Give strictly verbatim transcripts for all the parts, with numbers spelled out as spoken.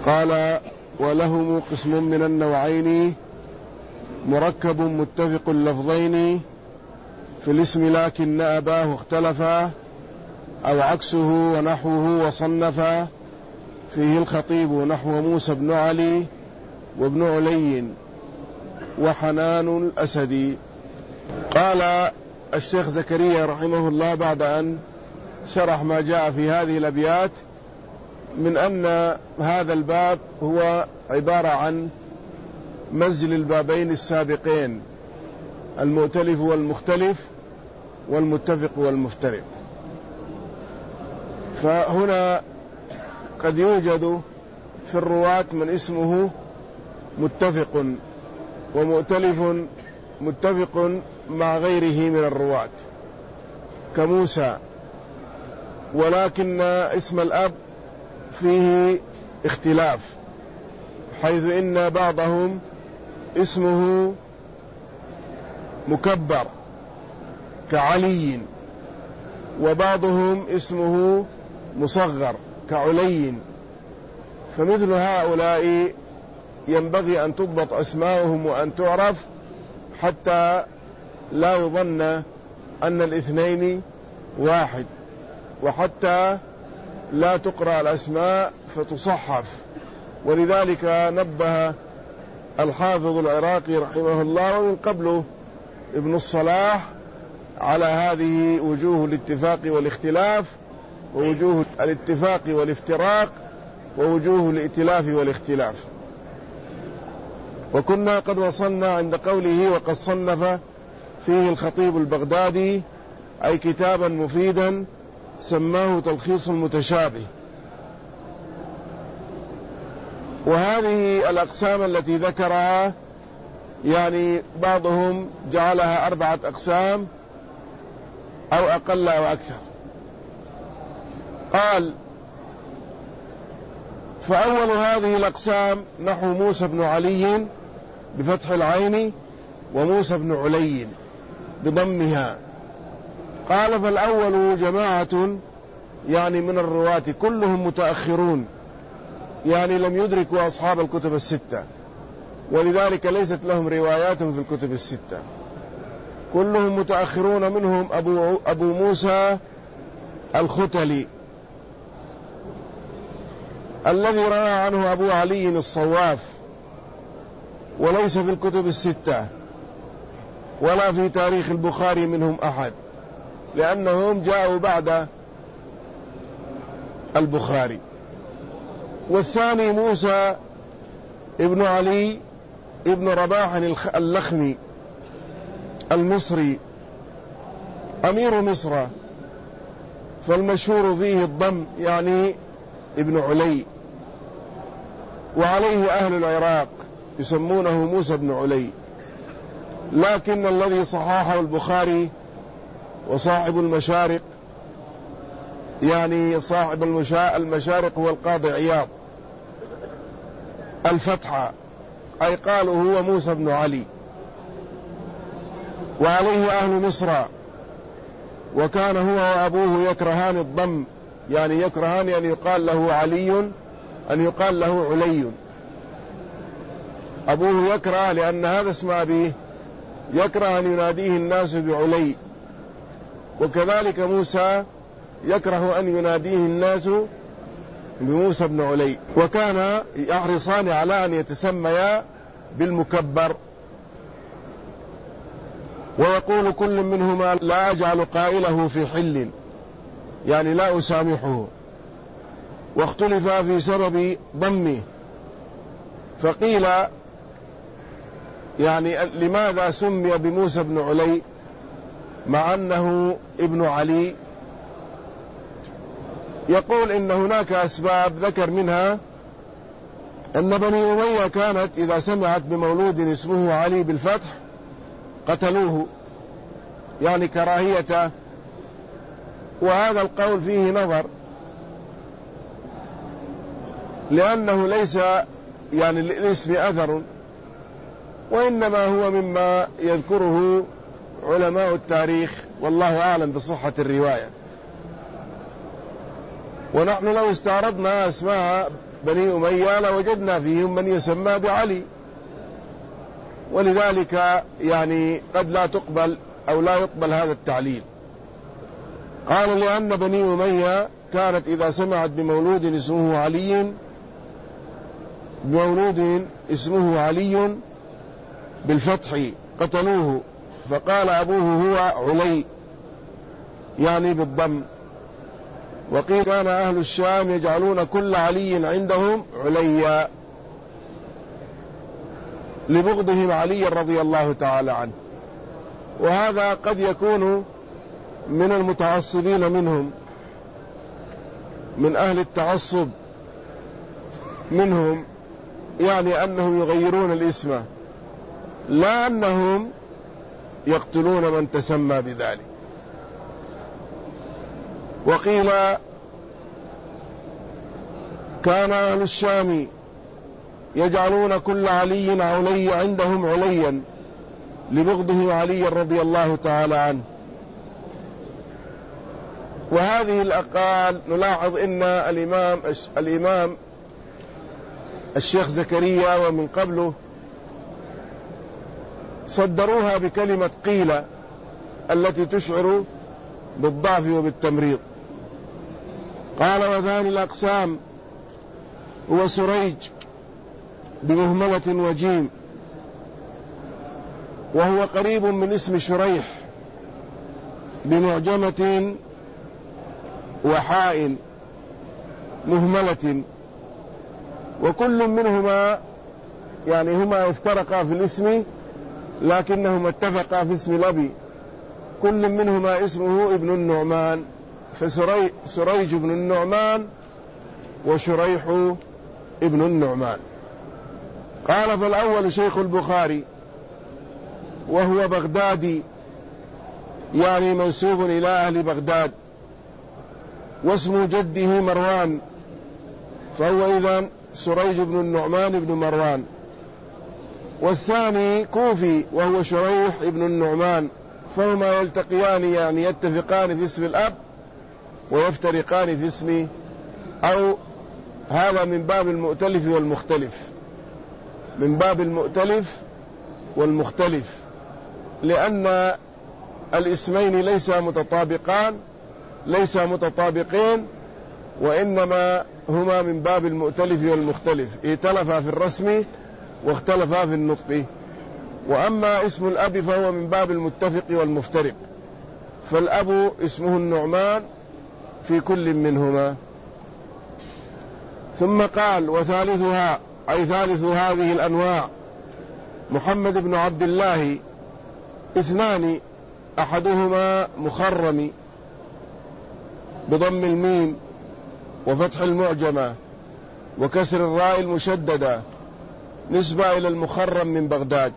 قال: ولهم قسم من النوعين مركب متفق اللفظين في الاسم لكن أباه اختلفا أو عكسه ونحوه وصنفا فيه الخطيب نحو موسى بن علي وابن علي وحنان الأسدي. قال الشيخ زكريا رحمه الله بعد أن شرح ما جاء في هذه الأبيات من أن هذا الباب هو عبارة عن مزج البابين السابقين، المؤتلف والمختلف والمتفق والمفترق. فهنا قد يوجد في الرواة من اسمه متفق ومؤتلف متفق مع غيره من الرواة كموسى، ولكن اسم الأب فيه اختلاف، حيث إن بعضهم اسمه مكبر كعلي، وبعضهم اسمه مصغر كعلي. فمثل هؤلاء ينبغي أن تضبط أسماؤهم وأن تعرف حتى لا يظن أن الاثنين واحد، وحتى لا تقرأ الأسماء فتصحف. ولذلك نبه الحافظ العراقي رحمه الله ومن قبله ابن الصلاح على هذه وجوه الاتفاق والاختلاف، ووجوه الاتفاق والافتراق، ووجوه الائتلاف والاختلاف. وكنا قد وصلنا عند قوله: وقد صنف فيه الخطيب البغدادي، أي كتابا مفيدا سماه تلخيص المتشابه. وهذه الأقسام التي ذكرها يعني بعضهم جعلها أربعة أقسام أو أقل أو أكثر. قال: فأول هذه الأقسام نحو موسى بن علي بفتح العين وموسى بن علي بضمها. قال: فالأول جماعة يعني من الرواة كلهم متأخرون، يعني لم يدركوا أصحاب الكتب الستة، ولذلك ليست لهم روايات في الكتب الستة، كلهم متأخرون. منهم أبو, أبو موسى الختلي الذي روى عنه أبو علي الصواف، وليس في الكتب الستة ولا في تاريخ البخاري منهم أحد، لأنهم جاءوا بعد البخاري. والثاني موسى ابن علي ابن رباح اللخمي المصري أمير مصر، فالمشهور فيه الضم يعني ابن علي، وعليه أهل العراق يسمونه موسى بن علي، لكن الذي صححه البخاري وصاحب المشارق يعني صاحب المشارق هو القاضي عياض الفتحة، أي قالوا هو موسى بن علي. وعليه أهل مصر، وكان هو وأبوه يكرهان الضم، يعني يكرهان أن يقال له علي أن يقال له علي. أبوه يكره لأن هذا اسم أبيه، يكره أن يناديه الناس بعلي، وكذلك موسى يكره أن يناديه الناس بموسى بن علي. وكان يحرصان على أن يتسميا بالمكبر، ويقول كل منهما: لا أجعل قائله في حل، يعني لا أسامحه. واختلف في سبب ضمه، فقيل يعني لماذا سمي بموسى بن علي مع أنه ابن علي؟ يقول إن هناك أسباب ذكر منها أن بني أمية كانت إذا سمعت بمولود اسمه علي بالفتح قتلوه، يعني كراهية. وهذا القول فيه نظر، لأنه ليس يعني للاسم أثر، وإنما هو مما يذكره علماء التاريخ، والله أعلم بصحة الرواية. ونحن لو استعرضنا أسماء بني أمية لوجدنا فيهم من يسمى بعلي، ولذلك يعني قد لا تقبل أو لا يقبل هذا التعليل. قال لأن بني أمية كانت إذا سمعت بمولود اسمه علي بمولود اسمه علي بالفتح قتلوه، فقال أبوه هو علي يعني بالضم. وقيل كان أهل الشام يجعلون كل علي عندهم عليا لبغضهم علي رضي الله تعالى عنه. وهذا قد يكون من المتعصبين منهم، من أهل التعصب منهم، يعني أنهم يغيرون الاسم، لا أنهم يقتلون من تسمى بذلك. وقيل كان أهل الشام يجعلون كل علي علي عندهم عليا لبغضه علي رضي الله تعالى عنه. وهذه الأقوال نلاحظ إن الإمام الإمام الشيخ زكريا ومن قبله صدروها بكلمة قيل التي تشعر بالضعف وبالتمريض. قال وثاني الأقسام هو سريج بمهملة وجيم، وهو قريب من اسم شريح بمعجمة وحاء مهملة، وكل منهما يعني هما افترقا في الاسم لكنهما اتفقا في اسم الأب، كل منهما اسمه ابن النعمان، فسريج ابن النعمان وشريح ابن النعمان. قال فالأول شيخ البخاري وهو بغدادي يعني منسوب إلى أهل بغداد، واسم جده مروان، فهو إذن سريج بن النعمان بن مروان. والثاني كوفي وهو شريح ابن النعمان، فهما يلتقيان يعني يتفقان في اسم الأب ويفترقان في اسم، أو هذا من باب المؤتلف والمختلف، من باب المؤتلف والمختلف، لأن الاسمين ليس متطابقان ليس متطابقين، وإنما هما من باب المؤتلف والمختلف، ائتلفا في الرسم واختلفا في النطق. وأما اسم الأب فهو من باب المتفق والمفترق، فالأب اسمه النعمان في كل منهما. ثم قال وثالثها أي ثالث هذه الأنواع محمد بن عبد الله اثنان، أحدهما مخرم بضم الميم وفتح المعجمة وكسر الراء المشددة، نسبة إلى المخرم من بغداد،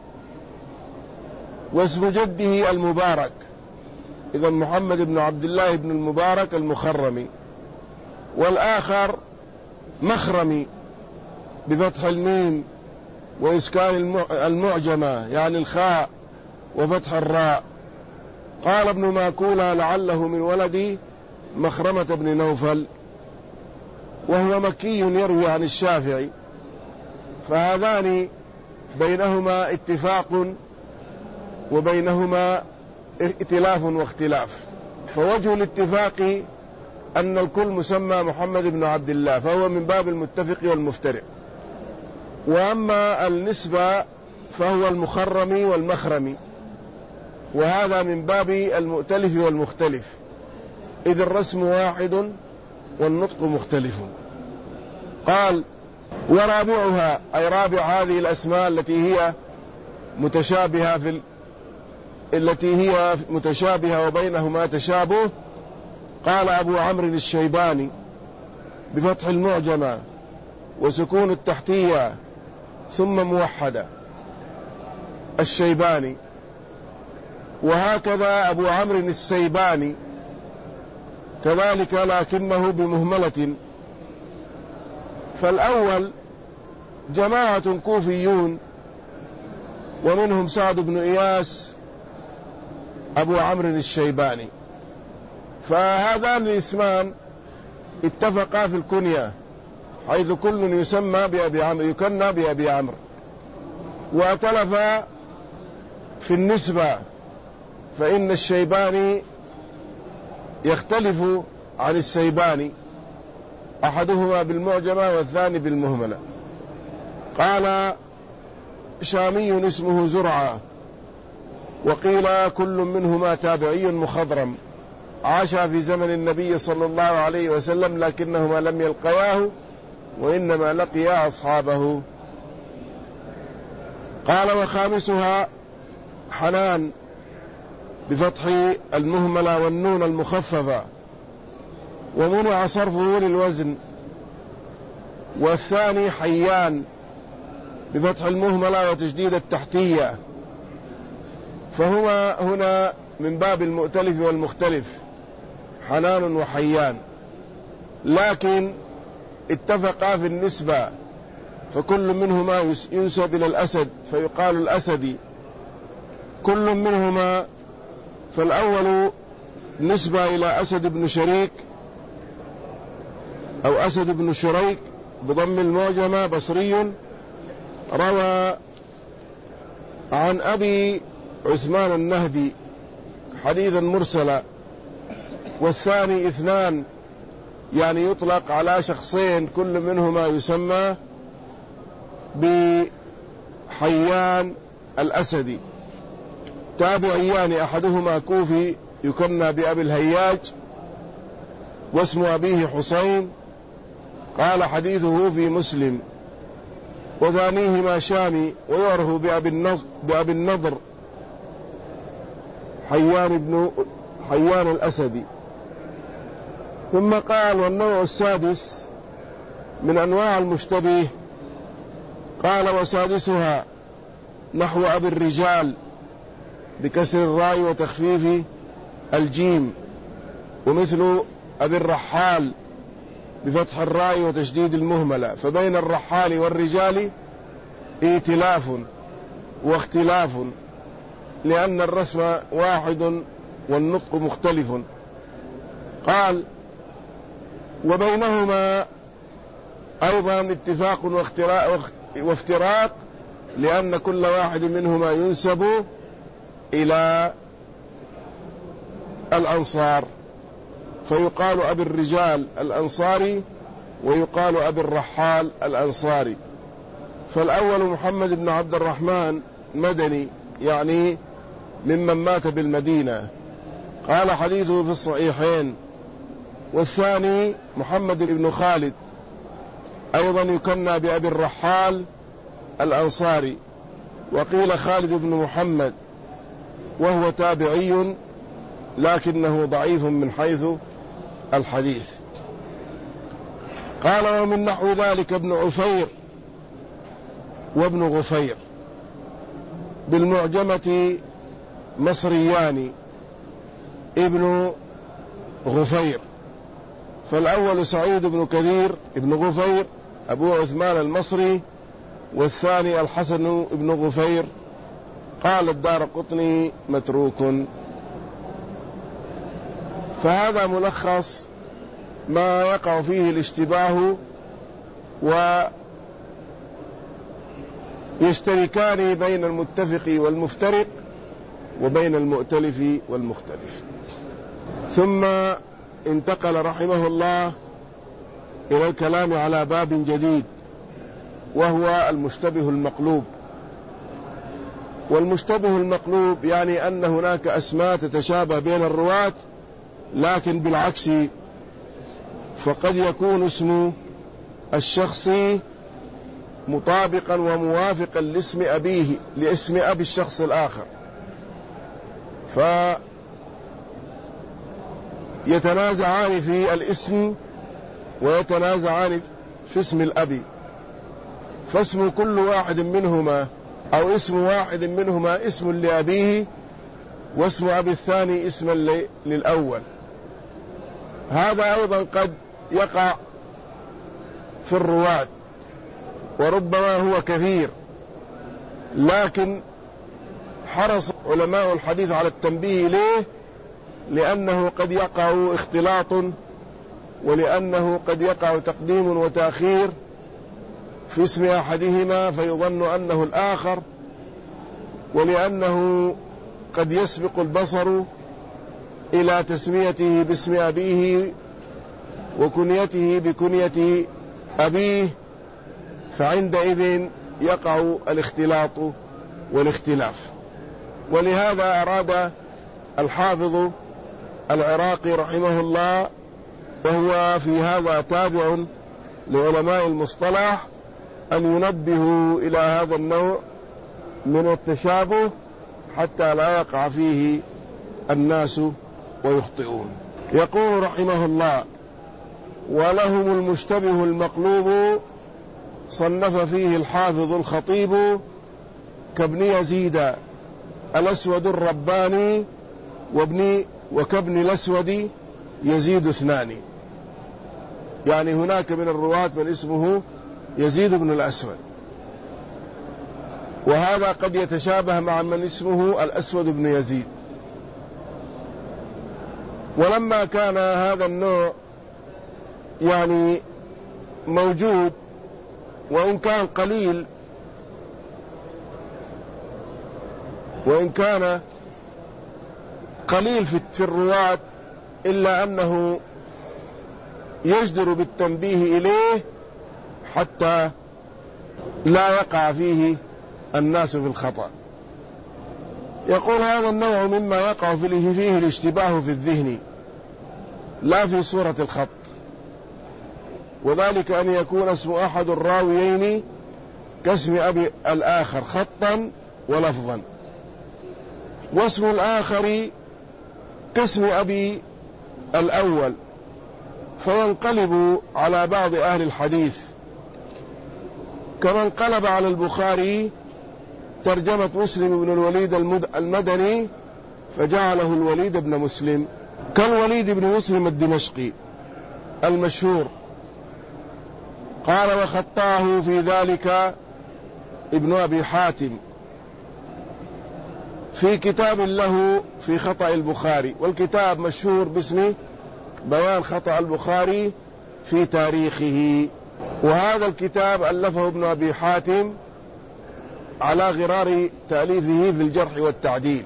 واسم جده المبارك، إذا محمد بن عبد الله بن المبارك المخرمي. والآخر مخرمي بفتح الميم وإسكان المعجمة يعني الخاء وفتح الراء. قال ابن ماكولة لعله من ولد مخرمة بن نوفل، وهو مكي يروي عن الشافعي، فهذان بينهما اتفاق وبينهما ائتلاف واختلاف. فوجه الاتفاق أن الكل مسمى محمد بن عبد الله، فهو من باب المتفق والمفترق. وأما النسبة فهو المخرمي والمخرمي، وهذا من باب المؤتلف والمختلف، إذ الرسم واحد والنطق مختلف. قال ورابعها أي رابع هذه الأسماء التي هي متشابهة في ال... التي هي متشابهة وبينهما تشابه. قال أبو عمرو الشيباني بفتح المعجمة وسكون التحتية ثم موحدة الشيباني، وهكذا أبو عمرو السيباني كذلك لكنه بمهملة. فالأول جماعة كوفيون ومنهم سعد بن إياس أبو عمرو الشيباني، فهذان الاسمان اتفقا في الكنية، حيث كل يسمى بأبي عمرو يكنى بأبي عمرو. واختلف في النسبة، فإن الشيباني يختلف عن السيباني، أحدهما بالمعجمة والثاني بالمهملة. قال شامي اسمه زرعة، وقيل كل منهما تابعي مخضرم، عاش في زمن النبي صلى الله عليه وسلم، لكنهما لم يلقياه وإنما لقيا أصحابه. قال وخامسها حنان بفتح المهملة والنون المخففة، ومنع صرفه للوزن. والثاني حيان بفتح المهملة وتشديد التحتية، فهما هنا من باب المؤتلف والمختلف، حنان وحيان، لكن اتفقا في النسبة، فكل منهما ينسب إلى الأسد فيقال الأسدي كل منهما. فالأول نسبة إلى أسد بن شريك أو أسد بن شريك بضم المعجمة، بصري، روى عن أبي عثمان النهدي حديثا مرسلا. والثاني اثنان، يعني يطلق على شخصين كل منهما يسمى بحيان الأسدي، تابعيان، أحدهما كوفي يكنى بأبي الهياج واسم أبيه حسين، قال حديثه في مسلم. وثانيهما شامي ويعرف بأبي النضر, بأبي النضر حيان بن حيان الأسدي. ثم قال والنوع السادس من أنواع المشتبه، قال وسادسها نحو أبي الرجال بكسر الراء وتخفيف الجيم، ومثل أبي الرحال بفتح الراء وتشديد المهملة. فبين الرحال والرجال ائتلاف واختلاف، لأن الرسم واحد والنطق مختلف. قال وبينهما أيضا اتفاق وافتراق، لأن كل واحد منهما ينسب إلى الأنصار، فيقال أبي الرجال الأنصاري ويقال أبي الرحال الأنصاري. فالأول محمد بن عبد الرحمن مدني، يعني ممن مات بالمدينة، قال حديثه في الصحيحين. والثاني محمد بن خالد أيضا يكنى بأبي الرحال الأنصاري، وقيل خالد بن محمد، وهو تابعي لكنه ضعيف من حيث الحديث. قال ومن نحو ذلك ابن عفير وابن غفير بالمعجمة مصريان ابن غفير. فالأول سعيد بن كثير ابن غفير أبو عثمان المصري، والثاني الحسن بن غفير. قال الدارقطني متروك. فهذا ملخص ما يقع فيه الاشتباه، ويشتركان بين المتفق والمفترق وبين المؤتلف والمختلف. ثم انتقل رحمه الله إلى الكلام على باب جديد، وهو المشتبه المقلوب. والمشتبه المقلوب يعني أن هناك أسماء تتشابه بين الرواة، لكن بالعكس، فقد يكون اسم الشخص مطابقا وموافقا لاسم أبيه لاسم أبي الشخص الآخر، فيتنازعان في الاسم ويتنازعان في اسم الأب، فاسم كل واحد منهما أو اسم واحد منهما اسم لأبيه، واسم أبي الثاني اسما للأول. هذا أيضا قد يقع في الرواة، وربما هو كثير، لكن حرص علماء الحديث على التنبيه ليه، لأنه قد يقع اختلاط ولأنه قد يقع تقديم وتأخير في اسم أحدهما فيظن أنه الآخر، ولأنه قد يسبق البصر إلى تسميته باسم أبيه وكنيته بكنية أبيه، فعندئذ يقع الاختلاط والاختلاف. ولهذا أراد الحافظ العراقي رحمه الله، وهو في هذا تابع لعلماء المصطلح، أن ينبهوا إلى هذا النوع من التشابه حتى لا يقع فيه الناس ويخطئون. يقول رحمه الله: ولهم المشتبه المقلوب صنف فيه الحافظ الخطيب كابن يزيد الأسود الرباني وابن وكابن الأسود يزيد اثنان، يعني هناك من الرواة من اسمه يزيد بن الأسود، وهذا قد يتشابه مع من اسمه الأسود بن يزيد. ولما كان هذا النوع يعني موجود وإن كان قليل، وإن كان قليل في الرواة، إلا أنه يجدر بالتنبيه إليه حتى لا يقع فيه الناس في الخطأ. يقول: هذا النوع مما يقع فيه الاشتباه في الذهن لا في صورة الخط، وذلك أن يكون اسم أحد الراويين كاسم أبي الآخر خطا ولفظا، واسم الآخر كاسم أبي الأول، فينقلب على بعض أهل الحديث، كما انقلب على البخاري ترجمة مسلم بن الوليد المدني فجعله الوليد بن مسلم، كالوليد بن مسلم الدمشقي المشهور. قال: وخطاه في ذلك ابن أبي حاتم في كتاب له في خطأ البخاري، والكتاب مشهور باسم بيان خطأ البخاري في تاريخه. وهذا الكتاب ألفه ابن أبي حاتم على غرار تأليفه في الجرح والتعديل،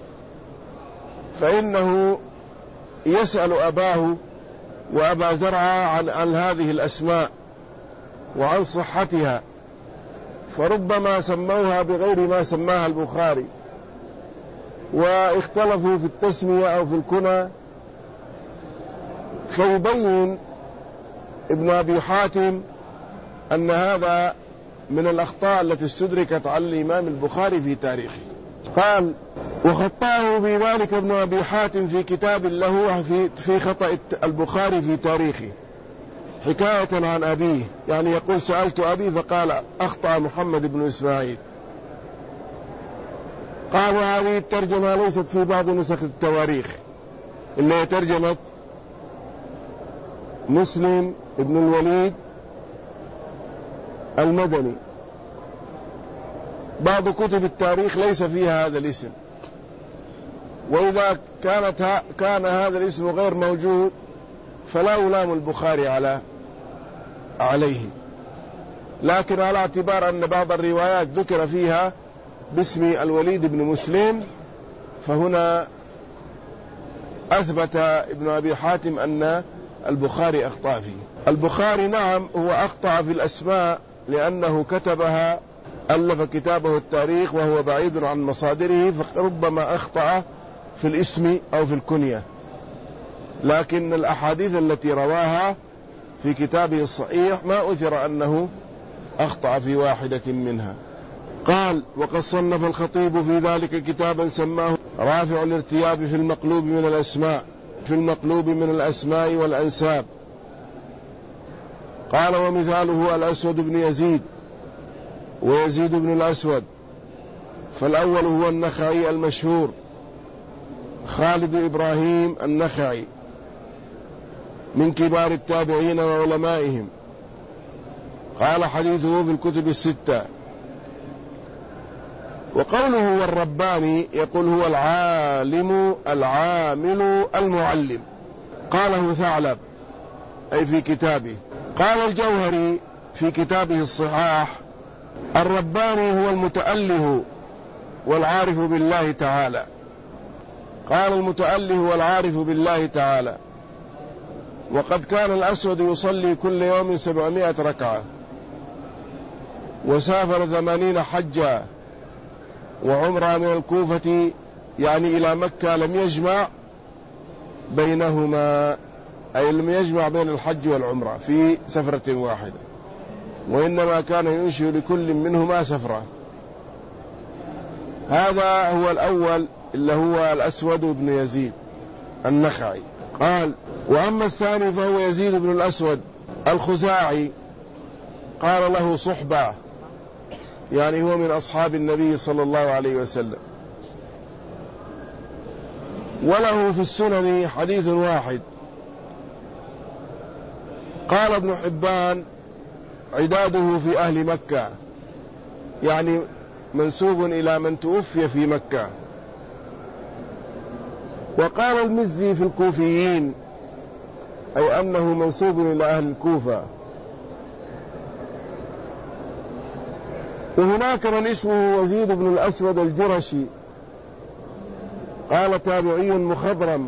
فإنه يسأل أباه وأبا زرعة عن, عن هذه الأسماء وعن صحتها، فربما سموها بغير ما سماها البخاري، واختلفوا في التسمية أو في الكنى، فيبين ابن أبي حاتم أن هذا من الأخطاء التي استدركت على الإمام البخاري في تاريخه. قال: وخطاه في ذلك ابن أبي حاتم في كتاب له في, في خطأ البخاري في تاريخه حكاية عن أبيه، يعني يقول: سألت أبي فقال أخطأ محمد بن إسماعيل. قال: وهذه الترجمة ليست في بعض نسخ التواريخ، إلا هي ترجمة مسلم بن الوليد المدني، بعض كتب التاريخ ليس فيها هذا الاسم، وإذا كانت كان هذا الاسم غير موجود فلا يلام البخاري على عليه، لكن على اعتبار أن بعض الروايات ذكر فيها باسم الوليد بن مسلم، فهنا أثبت ابن أبي حاتم أن البخاري أخطأ فيه. البخاري نعم هو أخطأ في الأسماء لأنه كتبها، ألف كتابه التاريخ وهو بعيد عن مصادره، فربما أخطأ في الاسم أو في الكنية، لكن الأحاديث التي رواها في كتابه الصحيح ما أثر أنه أخطأ في واحدة منها. قال: وقد صنف الخطيب في ذلك كتابا سماه رافع الارتياب في المقلوب من الأسماء في المقلوب من الأسماء والأنساب. قال: ومثاله الأسود بن يزيد ويزيد بن الأسود، فالأول هو النخعي المشهور خالد إبراهيم النخعي من كبار التابعين وعلمائهم، قال حديثه في الكتب الستة. وقوله هو الرباني يقول هو العالم العامل المعلم، قاله ثعلب أي في كتابه. قال الجوهري في كتابه الصحاح: الرباني هو المتأله والعارف بالله تعالى. قال المتأله والعارف بالله تعالى: وقد كان الأسود يصلي كل يوم سبعمائة ركعة، وسافر ثمانين حجة وعمرة من الكوفة يعني إلى مكة، لم يجمع بينهما، أي لم يجمع بين الحج والعمرة في سفرة واحدة، وإنما كان ينشئ لكل منهما سفرة. هذا هو الأول اللي هو الأسود بن يزيد النخعي. قال: وأما الثاني فهو يزيد بن الأسود الخزاعي، قال له صحبة، يعني هو من أصحاب النبي صلى الله عليه وسلم، وله في السنن حديث واحد. قال ابن حبان: عداده في أهل مكة، يعني منسوب إلى من توفي في مكة. وقال المزي في الكوفيين، أي أنه منسوب إلى أهل الكوفة. وهناك من اسمه يزيد بن الأسود الجرشي، قال تابعي مخضرم،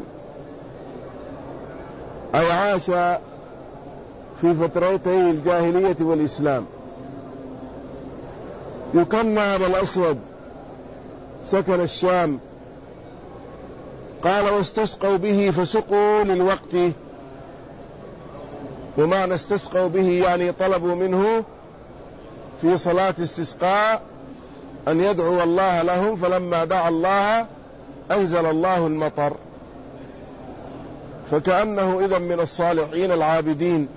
أي عاش في فترتي الجاهلية والإسلام، يكنى أبا الأسود، سكن الشام. قال: واستسقوا به فسقوا للوقت. ومعنى استسقوا به يعني طلبوا منه في صلاة استسقاء أن يدعو الله لهم، فلما دعا الله أنزل الله المطر، فكأنه إذن من الصالحين العابدين.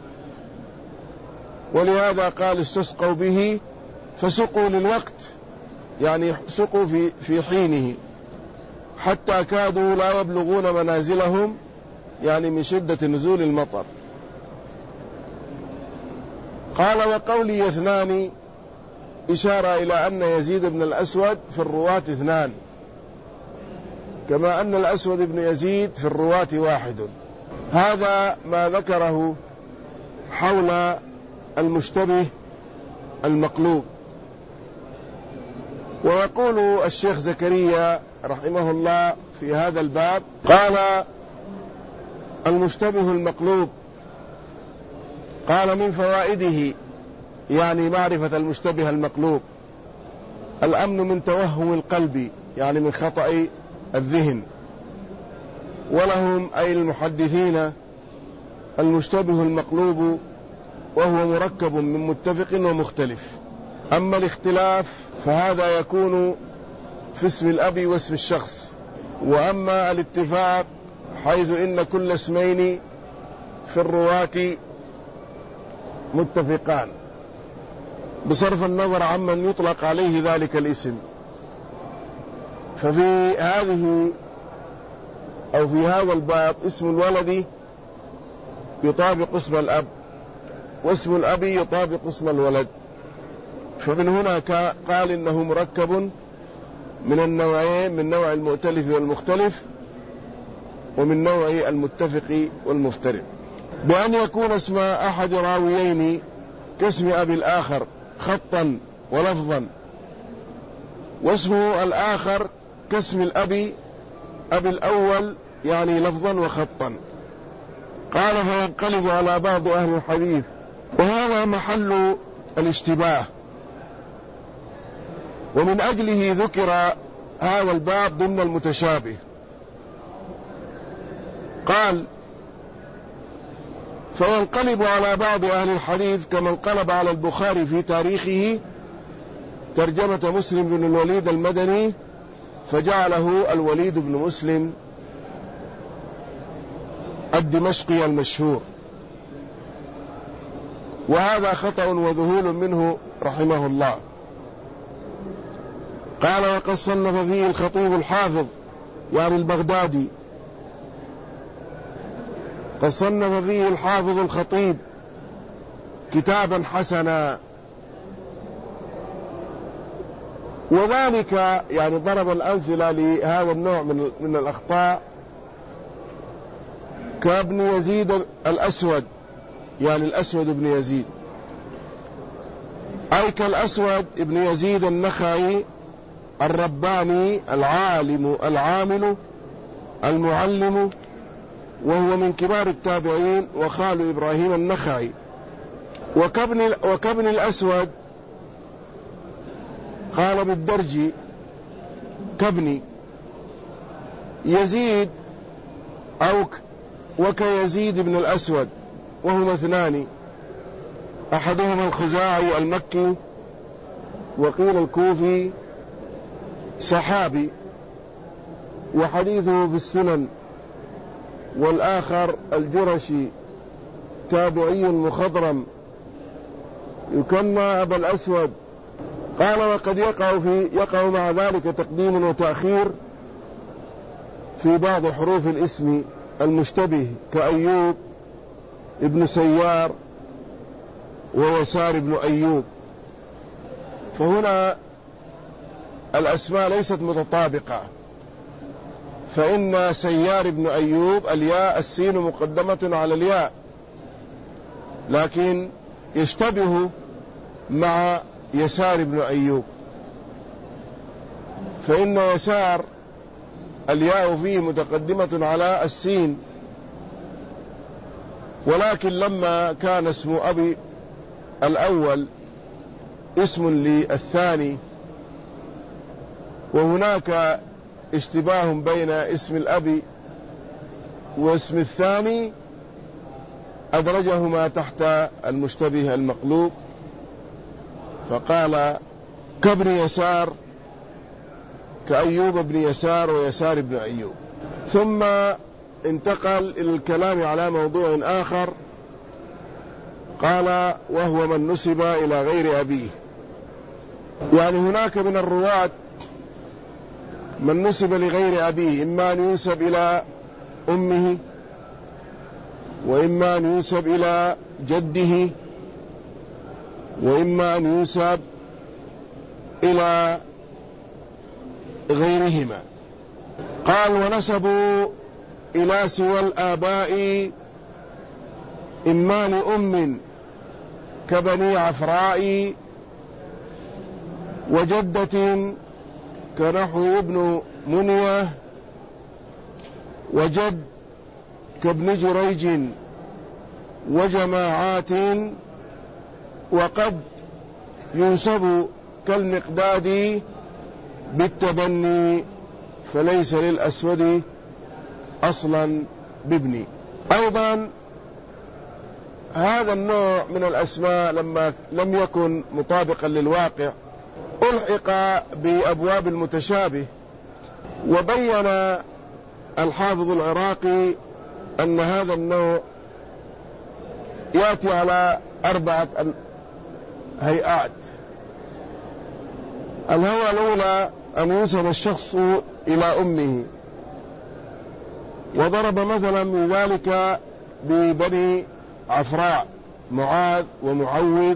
ولهذا قال: استسقوا به فسقوا للوقت، يعني سقوا في, في حينه، حتى كادوا لا يبلغون منازلهم، يعني من شدة نزول المطر. قال: وقولي اثنان إشارة إلى أن يزيد بن الأسود في الرواة اثنان، كما أن الأسود بن يزيد في الرواة واحد. هذا ما ذكره حول المشتبه المقلوب. ويقول الشيخ زكريا رحمه الله في هذا الباب، قال: المشتبه المقلوب، قال: من فوائده، يعني معرفة المشتبه المقلوب، الأمن من توهم القلب، يعني من خطأ الذهن. ولهم أي المحدثين المشتبه المقلوب وهو مركب من متفق ومختلف. أما الاختلاف فهذا يكون في اسم الأب واسم الشخص. وأما الاتفاق حيث إن كل اسمين في الرواة متفقان، بصرف النظر عمن يطلق عليه ذلك الاسم. ففي هذه أو في هذا الباب اسم الولد يطابق اسم الأب، واسم الأب يطابق اسم الولد. فمن هنا قال إنه مركب من النوعين، من نوع المؤتلف والمختلف، ومن نوع المتفق والمفترق، بأن يكون اسم أحد راويين كاسم أبي الآخر خطا ولفظا، واسمه الآخر كاسم الأب أبي الأول، يعني لفظا وخطا. قال: فينقلب على بعض أهل الحديث، وهذا محل الاشتباه، ومن أجله ذكر هذا الباب ضمن المتشابه. قال: فينقلب على بعض أهل الحديث كما انقلب على البخاري في تاريخه ترجمة مسلم بن الوليد المدني، فجعله الوليد بن مسلم الدمشقي المشهور، وهذا خطأ وذهول منه رحمه الله. قال: وقد صنف فيه الخطيب الحافظ، يعني البغدادي، قد صنف فيه الحافظ الخطيب كتابا حسنا، وذلك يعني ضرب الأمثلة لهذا النوع من, من الأخطاء، كابن يزيد الأسود يعني الأسود بن يزيد، أي كالأسود بن يزيد النخعي الرباني العالم العامل المعلم، وهو من كبار التابعين وخال إبراهيم النخعي. وكابن, وكابن الأسود قال بالدرج كابني يزيد أو وكيزيد بن الأسود، وهما اثنان، أحدهما الخزاعي المكي وقيل الكوفي صحابي وحديثه في السنن، والآخر الجرشي تابعي مخضرم يكنى أبا الأسود. قال وقد يقع, في يقع مع ذلك تقديم وتأخير في بعض حروف الاسم المشتبه كأيوب ابن سيار ويسار ابن أيوب، فهنا الأسماء ليست متطابقة، فإن سيار ابن أيوب الياء السين مقدمة على الياء، لكن يشتبه مع يسار ابن أيوب، فإن يسار الياء فيه متقدمة على السين، ولكن لما كان اسم أبي الأول اسم للثاني وهناك اشتباه بين اسم الأب واسم الثاني أدرجهما تحت المشتبه المقلوب، فقال كابن يسار كأيوب بن يسار ويسار بن أيوب. ثم انتقل إلى الكلام على موضوع آخر، قال وهو من نسب إلى غير أبيه، يعني هناك من الرواة من نسب لغير أبيه، إما أن ينسب إلى أمه وإما أن ينسب إلى جده وإما أن ينسب إلى غيرهما. قال ونسبوا إلى سوى الآباء إما لأم كبني عفراء وجدة كنحو ابن منية وجد كابن جريج وجماعات، وقد ينسب كالمقداد بالتبني فليس للأسود أصلا بابني. أيضا هذا النوع من الأسماء لما لم يكن مطابقا للواقع ألحق بأبواب المتشابه، وبين الحافظ العراقي أن هذا النوع يأتي على أربعة هيئات. الهيئة الأولى أن ينسب الشخص إلى أمه، وضرب مثلا من ذلك ببني عفراء معاذ ومعوذ،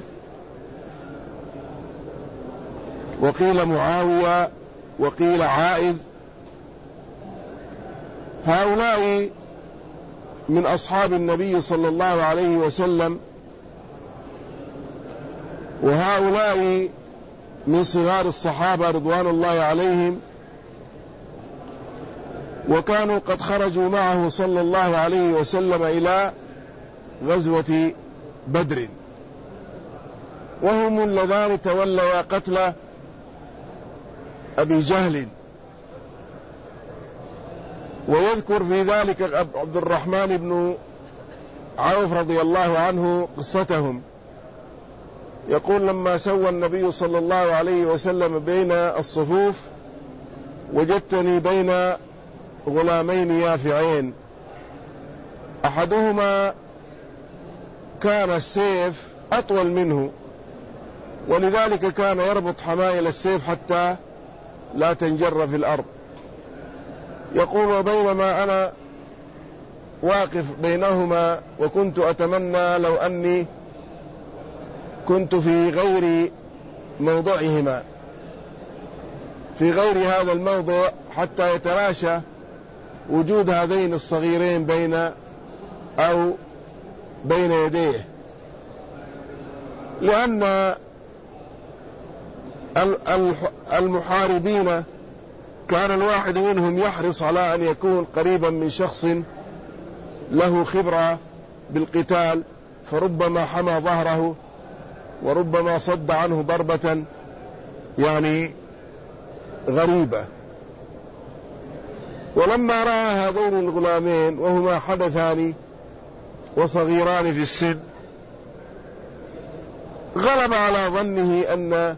وقيل معاوية وقيل عائذ. هؤلاء من أصحاب النبي صلى الله عليه وسلم، وهؤلاء من صغار الصحابة رضوان الله عليهم، وكانوا قد خرجوا معه صلى الله عليه وسلم إلى غزوة بدر، وهم اللذان تولوا قتل أبي جهل. ويذكر في ذلك عبد الرحمن بن عوف رضي الله عنه قصتهم، يقول لما سوى النبي صلى الله عليه وسلم بين الصفوف وجدتني بين غلامين يافعين، أحدهما كان السيف أطول منه، ولذلك كان يربط حمائل السيف حتى لا تنجر في الأرض. يقول وبينما أنا واقف بينهما وكنت أتمنى لو أني كنت في غير موضعهما، في غير هذا الموضع، حتى يتلاشى وجود هذين الصغيرين بين أو بين يديه. لأن المحاربين كان الواحد منهم يحرص على أن يكون قريبا من شخص له خبرة بالقتال، فربما حمى ظهره وربما صد عنه ضربة يعني غريبة. ولما رأى هذين الغلامين وهما حدثان وصغيران في السن، غلب على ظنه أن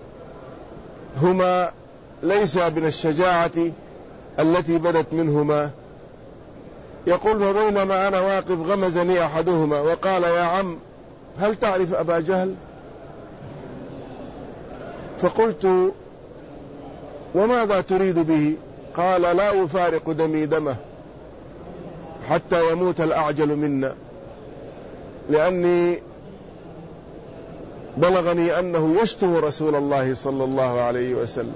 هما ليس من الشجاعة التي بدت منهما. يقول: وبينما أنا واقف غمزني أحدهما وقال: يا عم، هل تعرف أبا جهل؟ فقلت: وماذا تريد به؟ قال: لا يفارق دمي دمه حتى يموت الأعجل منا، لأني بلغني أنه يشتم رسول الله صلى الله عليه وسلم.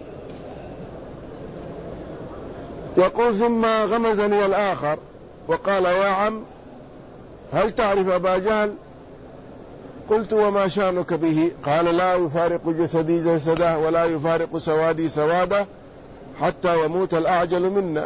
يقول: ثم غمزني الآخر وقال: يا عم، هل تعرف أبا جهل؟ قلت: وما شأنك به؟ قال: لا يفارق جسدي جسده ولا يفارق سوادي سواده حتى يموت الأعجل منا،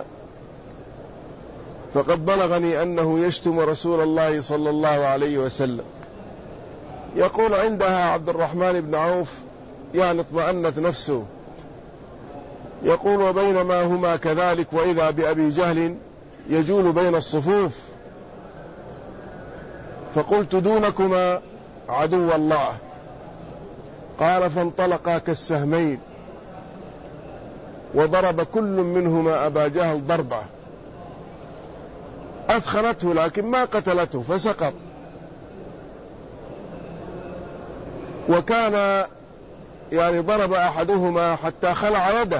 فقد بلغني أنه يشتم رسول الله صلى الله عليه وسلم. يقول: عندها عبد الرحمن بن عوف يعني اطمأنت نفسه. يقول: وبينما هما كذلك وإذا بأبي جهل يجول بين الصفوف، فقلت: دونكما عدو الله. قال: فانطلقا كالسهمين، وضرب كل منهما أبا جهل ضربة أثخنته لكن ما قتلته فسقط. وكان يعني ضرب أحدهما حتى خلع يده،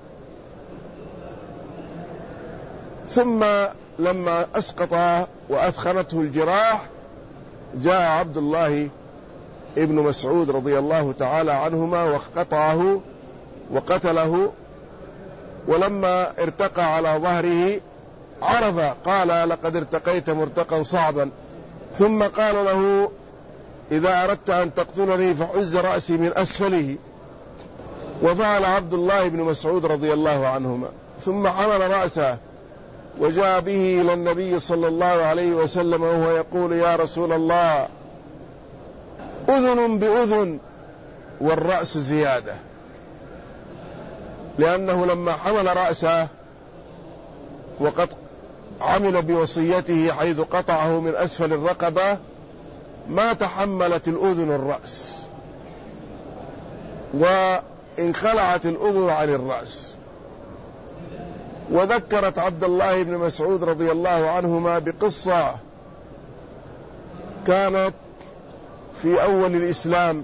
ثم لما أسقط وأثخنته الجراح جاء عبد الله ابن مسعود رضي الله تعالى عنهما وقطعه وقتله. ولما ارتقى على ظهره عرف، قال: لقد ارتقيت مرتقا صعبا. ثم قال له: إذا أردت أن تقتلني فحز رأسي من أسفله. وفعل عبد الله بن مسعود رضي الله عنهما، ثم حمل رأسه وجاء به إلى النبي صلى الله عليه وسلم وهو يقول: يا رسول الله، أذن بأذن والرأس زيادة، لأنه لما حمل رأسه وقد عمل بوصيته حيث قطعه من أسفل الرقبة ما تحملت الأذن الرأس، وانخلعت الأذن عن الرأس. وذكرت عبد الله بن مسعود رضي الله عنهما بقصة كانت في أول الإسلام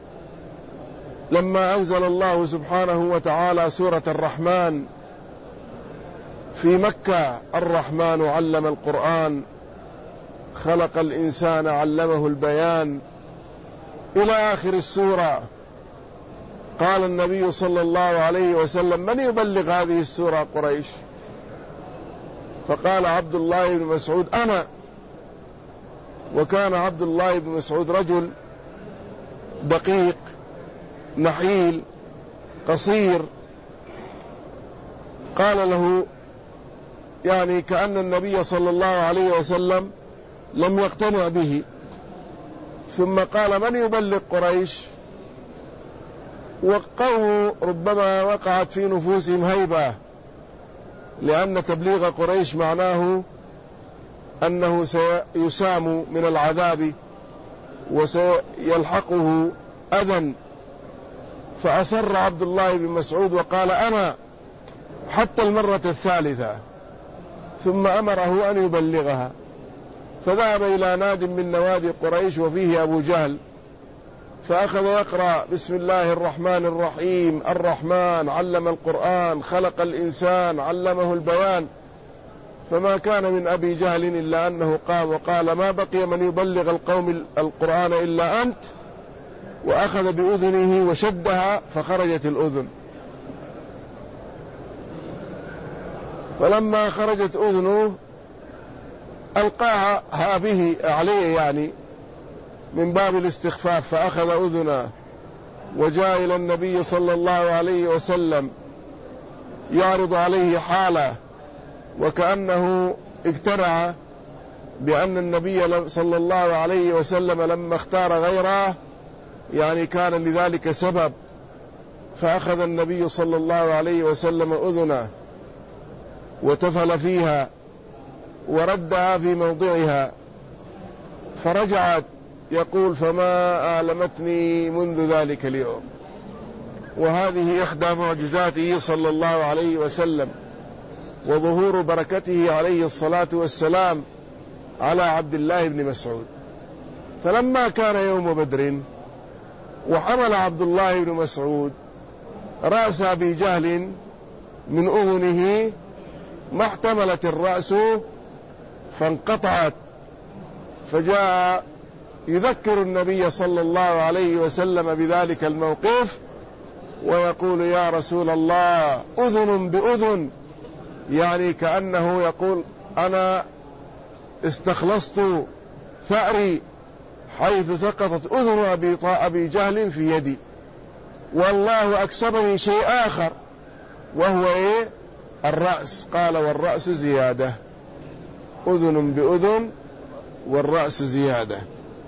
لما أنزل الله سبحانه وتعالى سورة الرحمن في مكة: الرحمن علم القرآن خلق الإنسان علمه البيان، إلى آخر السورة. قال النبي صلى الله عليه وسلم: من يبلغ هذه السورة؟ قريش. فقال عبد الله بن مسعود: أنا. وكان عبد الله بن مسعود رجل دقيق نحيل قصير. قال له يعني كأن النبي صلى الله عليه وسلم لم يقتنع به. ثم قال: من يبلغ قريش؟ وقوه ربما وقعت في نفوسهم هيبة، لأن تبليغ قريش معناه أنه سيسام من العذاب وسيلحقه أذى. فأصر عبد الله بن مسعود وقال: أنا، حتى المرة الثالثة. ثم أمره أن يبلغها، فذهب إلى ناد من نوادي قريش وفيه أبو جهل، فأخذ يقرأ: بسم الله الرحمن الرحيم، الرحمن علم القرآن خلق الإنسان علمه البيان. فما كان من أبي جهل إلا أنه قام وقال: ما بقي من يبلغ القوم القرآن إلا أنت. وأخذ بأذنه وشدها فخرجت الأذن. فلما خرجت أذنه ألقاها به عليه يعني من باب الاستخفاف فأخذ أذنه وجاء إلى النبي صلى الله عليه وسلم يعرض عليه حاله، وكأنه اقتنع بأن النبي صلى الله عليه وسلم لما اختار غيره يعني كان لذلك سبب، فأخذ النبي صلى الله عليه وسلم أذنه وتفل فيها وردها في موضعها، فرجعت يقول فما آلمتني منذ ذلك اليوم. وهذه إحدى معجزاته صلى الله عليه وسلم وظهور بركته عليه الصلاة والسلام على عبد الله بن مسعود. فلما كان يوم بدر وحمل عبد الله بن مسعود رأس أبي جهل من أذنه ما احتملت الرأس فانقطعت، فجاء يذكر النبي صلى الله عليه وسلم بذلك الموقف ويقول يا رسول الله أذن بأذن، يعني كأنه يقول أنا استخلصت ثأري حيث سقطت أذن أبي, أبي جهل في يدي، والله أكسبني شيء آخر وهو إيه؟ الرأس. قال والرأس زيادة، أذن بأذن والرأس زيادة.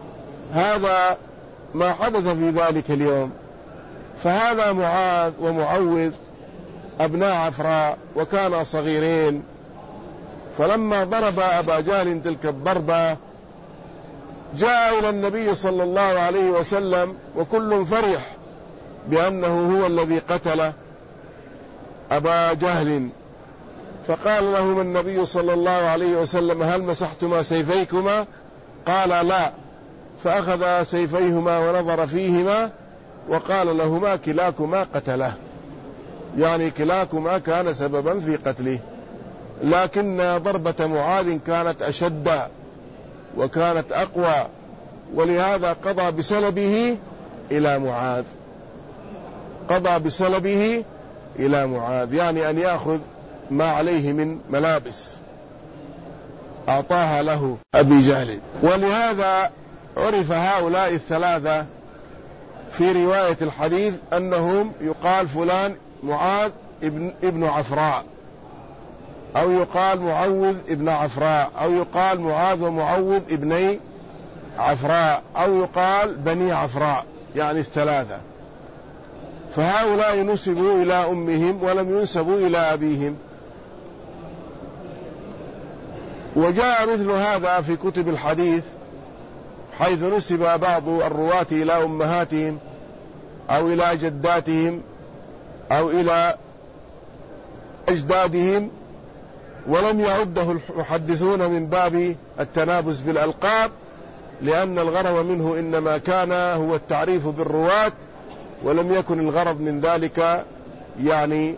هذا ما حدث في ذلك اليوم. فهذا معاذ ومعوذ أبناء عفراء وكانا صغيرين، فلما ضرب أبا جهل تلك الضربة جاء إلى النبي صلى الله عليه وسلم وكل فرح بأنه هو الذي قتل أبا جهل، فقال لهم النبي صلى الله عليه وسلم هل مسحتما سيفيكما؟ قال لا، فأخذ سيفيهما ونظر فيهما وقال لهما كلاكما قتله، يعني كلاكما كان سببا في قتله، لكن ضربة معاذ كانت أشد وكانت أقوى، ولهذا قضى بسلبه إلى معاذ، قضى بسلبه إلى معاذ، يعني أن يأخذ ما عليه من ملابس أعطاها له أبي جهل. ولهذا عرف هؤلاء الثلاثة في رواية الحديث أنهم يقال فلان معاذ ابن, ابن عفراء، أو يقال معوذ ابن عفراء، أو يقال معاذ ومعوذ ابني عفراء، أو يقال بني عفراء، يعني الثلاثة. فهؤلاء نسبوا إلى أمهم ولم ينسبوا إلى أبيهم. وجاء مثل هذا في كتب الحديث حيث نسب بعض الرواة إلى أمهاتهم أو إلى جداتهم أو إلى أجدادهم، ولم يعده المحدثون من باب التنابز بالألقاب، لأن الغرض منه إنما كان هو التعريف بالرواة، ولم يكن الغرض من ذلك يعني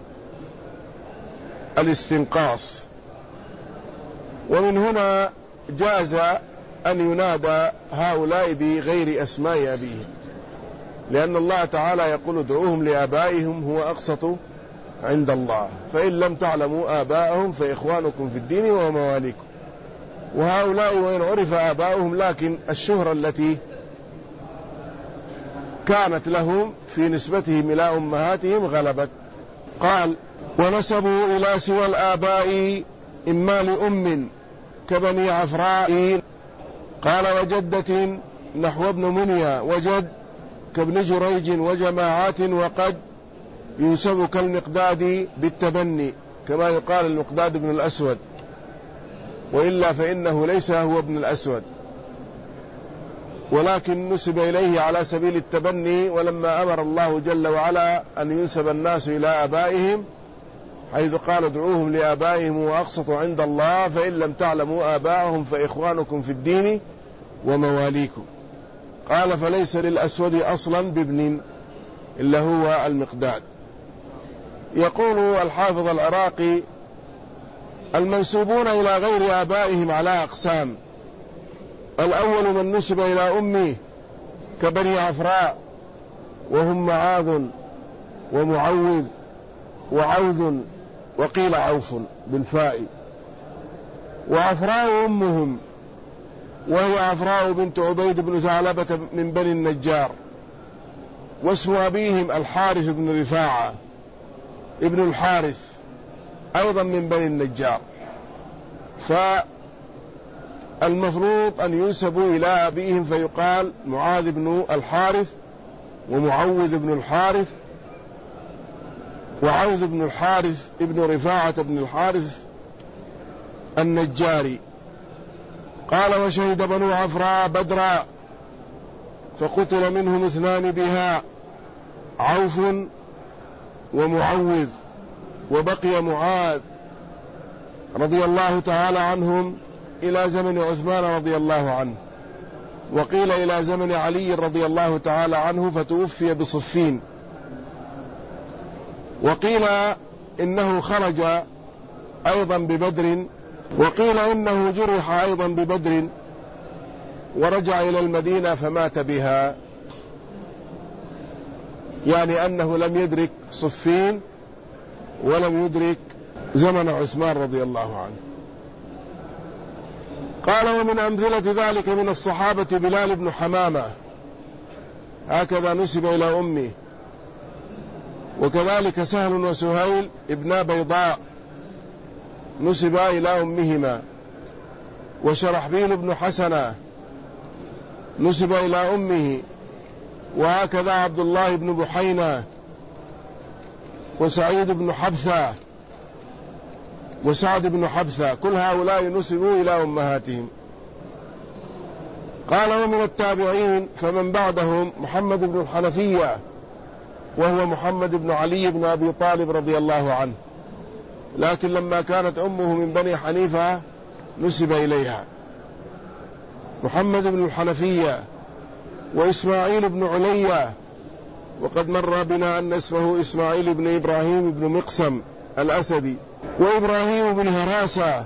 الاستنقاص. ومن هنا جاز أن ينادى هؤلاء بغير أسماء أبيهم، لأن الله تعالى يقول ادعوهم لآبائهم هو أقسط عند الله، فإن لم تعلموا آباءهم فإخوانكم في الدين ومواليكم. وهؤلاء وإن عرف آباؤهم لكن الشهرة التي كانت لهم في نسبتهم إلى أمهاتهم غلبت. قال ونسبوا إلى سوى الآباء إما لأم كبني عفراء، قال وجدة نحو ابن منيا، وجد كابن جريج وجماعات، وقد ينسب كالمقداد بالتبني كما يقال المقداد بن الأسود، وإلا فإنه ليس هو ابن الأسود، ولكن نسب إليه على سبيل التبني. ولما أمر الله جل وعلا أن ينسب الناس إلى آبائهم حيث قال ادعوهم لآبائهم وأقسط عند الله، فإن لم تعلموا آباءهم فإخوانكم في الدين ومواليكم. قال فليس للأسود أصلا بابن إلا هو المقداد. يقول الحافظ العراقي المنسوبون إلى غير آبائهم على أقسام: الأول من نسب إلى أمه كبني عفراء، وهم معاذ ومعوذ وعوذ، وقيل عوف بالفاء، وعفراء أمهم وهي عفراء بنت عبيد بن ثعلبة من بني النجار، واسم أبيهم الحارث بن رفاعة ابن الحارث أيضا من بني النجار. فالمفروض أن ينسبوا إلى أبيهم فيقال معاذ بن الحارث ومعوذ بن الحارث وعوذ بن الحارث ابن رفاعة بن الحارث النجاري. قال وشهد بنو عفراء بدرا فقتل منهم اثنان بها، عوف ومعوذ، وبقي معاذ رضي الله تعالى عنهم إلى زمن عثمان رضي الله عنه، وقيل إلى زمن علي رضي الله تعالى عنه فتوفي بصفين، وقيل إنه خرج أيضا ببدر، وقيل إنه جرح أيضا ببدر ورجع إلى المدينة فمات بها، يعني أنه لم يدرك صفين ولم يدرك زمن عثمان رضي الله عنه. قال ومن أمثلة ذلك من الصحابة بلال بن حمامة، هكذا نسب إلى أمه، وكذلك سهل وسهيل ابنا بيضاء نسب إلى أمهما، وشرحبيل بن حسنة نسب إلى أمه، وهكذا عبد الله بن بحينة وسعيد بن حبثة وسعد بن حبثة، كل هؤلاء نسبوا إلى أمهاتهم. قال ومن التابعين فمن بعدهم محمد بن الحنفية وهو محمد بن علي بن أبي طالب رضي الله عنه، لكن لما كانت أمه من بني حنيفة نسب إليها. محمد بن الحنفية وإسماعيل بن علية، وقد مر بنا أن اسمه إسماعيل بن إبراهيم بن مقسم الأسدي، وإبراهيم بن هراسة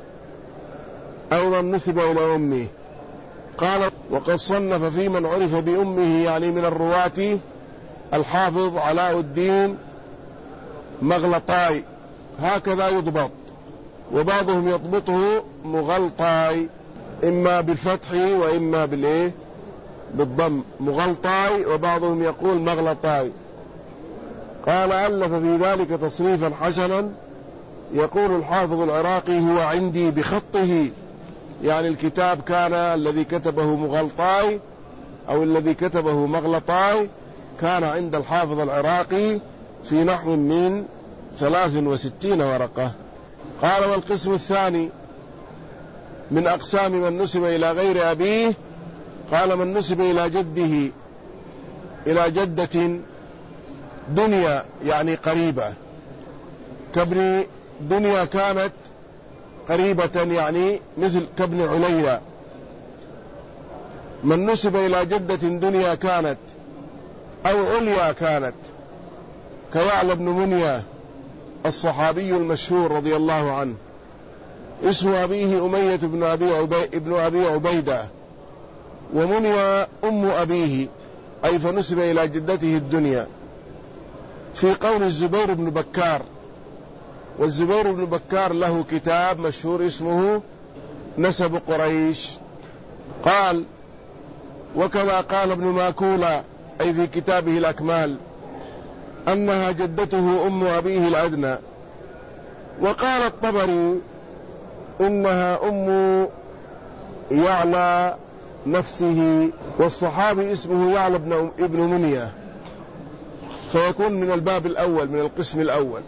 أيضا نسب إلى أمه. قال وقد صنف في من عرف بأمه يعني من الرواة الحافظ علاء الدين مغلطاي، هكذا يضبط، وبعضهم يضبطه مغلطاي إما بالفتح وإما بالإيه بالضم، مغلطاي، وبعضهم يقول مغلطاي. قال ألف في ذلك تصريفا حسنا، يقول الحافظ العراقي هو عندي بخطه، يعني الكتاب كان الذي كتبه مغلطاي أو الذي كتبه مغلطاي كان عند الحافظ العراقي في نحو من ثلاث وستين ورقة. قال والقسم الثاني من أقسام من نسب إلى غير أبيه، قال من نسب إلى جده إلى جدة دنيا يعني قريبة، كابن دنيا كانت قريبة يعني مثل كابن عليا. من نسب إلى جدة دنيا كانت أو عليا كانت كيعلى بن منيا الصحابي المشهور رضي الله عنه، اسم أبيه أمية بن أبي, عبي ابن أبي عبيدة، ومنيا أم أبيه، أي فنسب إلى جدته الدنيا. في قول الزبير بن بكار، والزبير بن بكار له كتاب مشهور اسمه نسب قريش. قال وكذا قال ابن ماكولة أي في كتابه الأكمال أنها جدته أم أبيه الأدنى. وقال الطبري إنها أم يعلى نفسه، والصحابي اسمه يعلى ابن منيا، فيكون من الباب الأول من القسم الأول.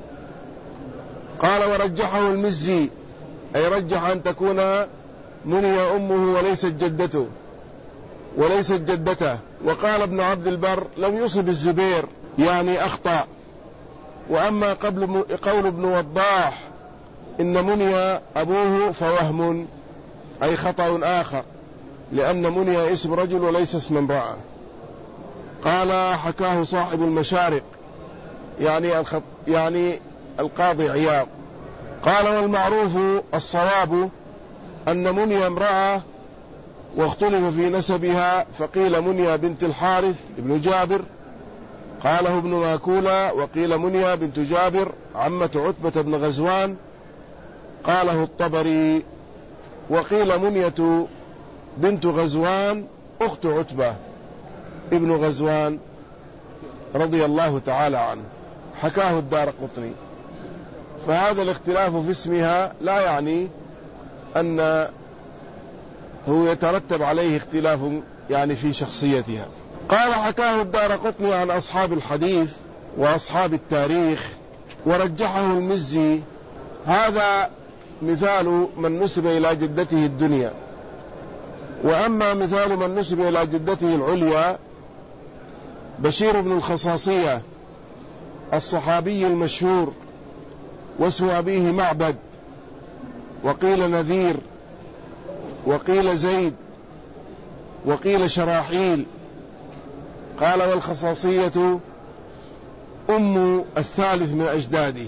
قال ورجحه المزي، أي رجح أن تكون منيا أمه وليست جدته وليست جدته. وقال ابن عبد البر لم يصب الزبير يعني أخطأ. وأما قبل قول ابن وضاح إن منيا أبوه فوهم، أي خطأ آخر، لأن منيا اسم رجل وليس اسم امرأة. قال حكاه صاحب المشارق يعني, الخط يعني القاضي عياض. قال والمعروف الصواب أن منيا امرأة، واختلف في نسبها، فقيل منيا بنت الحارث ابن جابر قاله ابن ماكولة، وقيل منيا بنت جابر عمة عتبة بن غزوان قاله الطبري، وقيل منية بنت غزوان أخت عتبة ابن غزوان رضي الله تعالى عنه، حكاه الدارقطني. فهذا الاختلاف في اسمها لا يعني أن هو يترتب عليه اختلاف يعني في شخصيتها. قال حكاه الدارقطني عن أصحاب الحديث وأصحاب التاريخ ورجحه المزي. هذا مثال من نسب إلى جدته الدنيا. وأما مثال من نسب إلى جدته العليا بشير بن الخصاصية الصحابي المشهور، واسم أبيه معبد، وقيل نذير، وقيل زيد، وقيل شراحيل. قال والخصاصية أم الثالث من أجداده،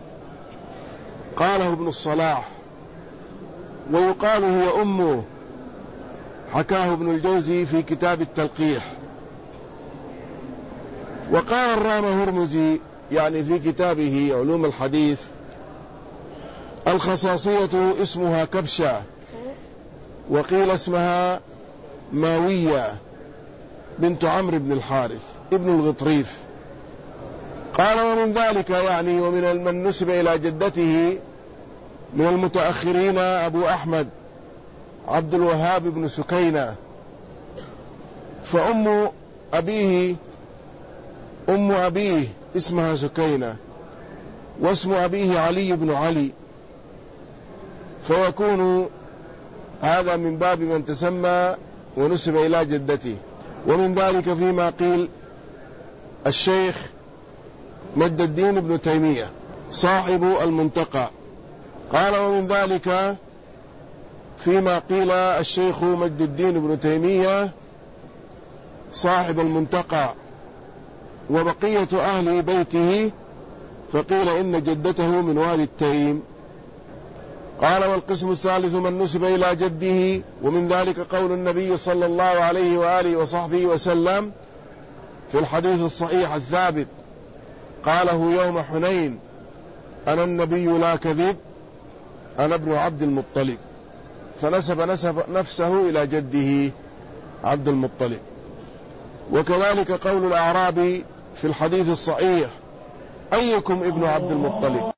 قاله ابن الصلاح، ويقال هي أمه، حكاه ابن الجوزي في كتاب التلقيح. وقال الرام هرمزي يعني في كتابه علوم الحديث الخصاصية اسمها كبشة، وقيل اسمها ماوية بنت عمرو بن الحارث ابن الغطريف. قال ومن ذلك يعني ومن من نسب إلى جدته من المتأخرين أبو أحمد عبد الوهاب بن سكينة، فأم أبيه أم أبيه اسمها سكينة، واسم أبيه علي بن علي، فيكون هذا من باب من تسمى ونسب إلى جدته. ومن ذلك فيما قيل الشيخ مجد الدين ابن تيمية صاحب المنتقى. قال ومن ذلك فيما قيل الشيخ مجد الدين ابن تيمية صاحب المنتقى وبقية أهل بيته، فقيل إن جدته من والي التيم. قال والقسم الثالث من نسب إلى جده، ومن ذلك قول النبي صلى الله عليه وآله وصحبه وسلم في الحديث الصحيح الثابت قاله يوم حنين أنا النبي لا كذب أنا ابن عبد المطلب، فنسب نسب نفسه إلى جده عبد المطلب. وكذلك قول الأعرابي في الحديث الصحيح أيكم ابن عبد المطلب.